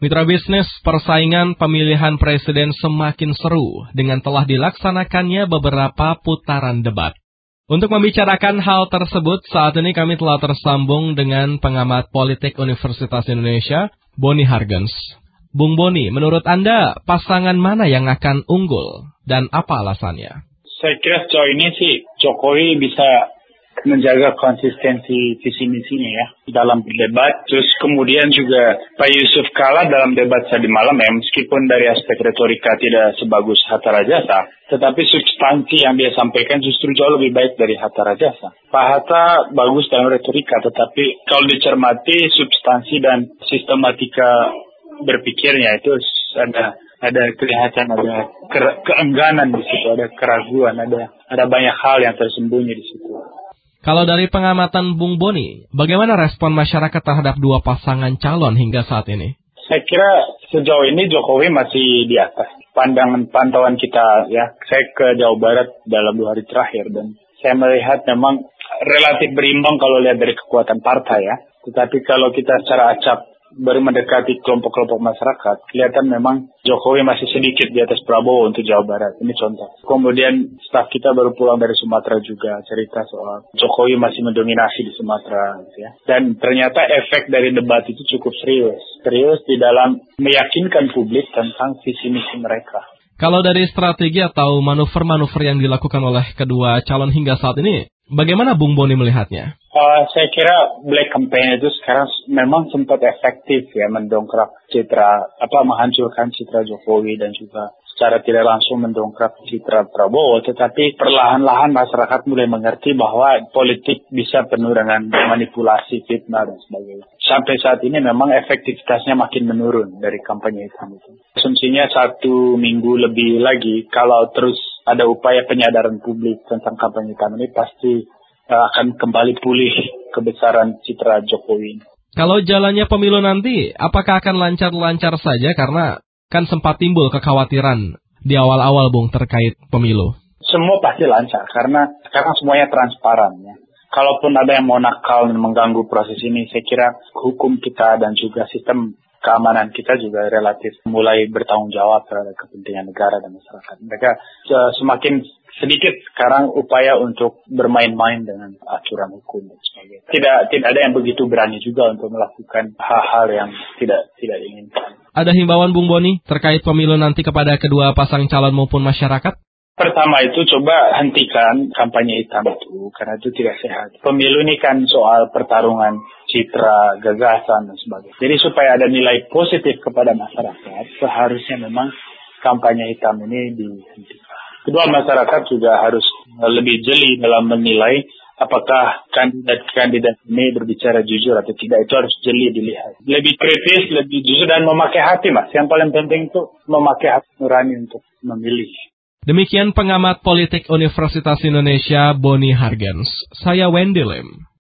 Mitra bisnis, persaingan pemilihan presiden semakin seru dengan telah dilaksanakannya beberapa putaran debat. Untuk membicarakan hal tersebut, saat ini kami telah tersambung dengan pengamat politik Universitas Indonesia, Boni Hargens. Bung Boni, menurut Anda pasangan mana yang akan unggul dan apa alasannya? Saya kira sejauh ini sih Jokowi bisa menjaga konsistensi visi misinya ya dalam berdebat. Terus kemudian juga Pak Yusuf Kala dalam debat tadi malam ya, meskipun dari aspek retorika tidak sebagus Hatta Rajasa, tetapi substansi yang dia sampaikan justru jauh lebih baik dari Hatta Rajasa. Pak Hatta bagus dalam retorika, tetapi kalau dicermati substansi dan sistematika berpikirnya itu ada kelihatan ada keengganan di situ, ada keraguan, ada banyak hal yang tersembunyi di situ. Kalau dari pengamatan Bung Boni, bagaimana respon masyarakat terhadap dua pasangan calon hingga saat ini? Saya kira sejauh ini Jokowi masih di atas. Pantauan kita ya, saya ke Jawa Barat dalam 2 hari terakhir dan saya melihat memang relatif berimbang kalau lihat dari kekuatan partai ya. Tetapi kalau kita secara acak baru mendekati kelompok-kelompok masyarakat, kelihatan memang Jokowi masih sedikit di atas Prabowo untuk Jawa Barat. Ini contoh. Kemudian staf kita baru pulang dari Sumatera juga cerita soal Jokowi masih mendominasi di Sumatera. Ya. Dan ternyata efek dari debat itu cukup serius. Serius di dalam meyakinkan publik tentang visi misi mereka. Kalau dari strategi atau manuver-manuver yang dilakukan oleh kedua calon hingga saat ini, bagaimana Bung Boni melihatnya? Saya kira black campaign itu sekarang memang sempat efektif ya mendongkrak menghancurkan citra Jokowi dan juga secara tidak langsung mendongkrak citra Prabowo. Tetapi perlahan-lahan masyarakat mulai mengerti bahwa politik bisa penuh dengan manipulasi, fitnah dan sebagainya. Sampai saat ini memang efektivitasnya makin menurun dari kampanye hitam itu. Asumsinya 1 minggu lebih lagi kalau terus ada upaya penyadaran publik tentang kampanye hitam ini pasti akan kembali pulih kebesaran citra Jokowi. Kalau jalannya pemilu nanti, apakah akan lancar-lancar saja? Karena kan sempat timbul kekhawatiran di awal-awal, Bung, terkait pemilu. Semua pasti lancar, karena sekarang semuanya transparan. Ya. Kalaupun ada yang mau nakal dan mengganggu proses ini, saya kira hukum kita dan juga sistem keamanan kita juga relatif mulai bertanggung jawab terhadap kepentingan negara dan masyarakat. Mereka semakin sedikit sekarang upaya untuk bermain-main dengan aturan hukum dan sebagainya. Tidak ada yang begitu berani juga untuk melakukan hal-hal yang tidak diinginkan. Ada himbauan Bung Boni terkait pemilu nanti kepada kedua pasang calon maupun masyarakat? Pertama itu coba hentikan kampanye hitam itu, karena itu tidak sehat. Pemilu ini kan soal pertarungan citra, gagasan dan sebagainya. Jadi supaya ada nilai positif kepada masyarakat, seharusnya memang kampanye hitam ini dihentikan. Kedua, masyarakat juga harus lebih jeli dalam menilai apakah kandidat-kandidat ini berbicara jujur atau tidak. Itu harus jeli dilihat. Lebih kritis, lebih jujur, dan memakai hati, Mas. Yang paling penting itu memakai hati nurani untuk memilih. Demikian pengamat politik Universitas Indonesia, Boni Hargens. Saya Wendy Lim.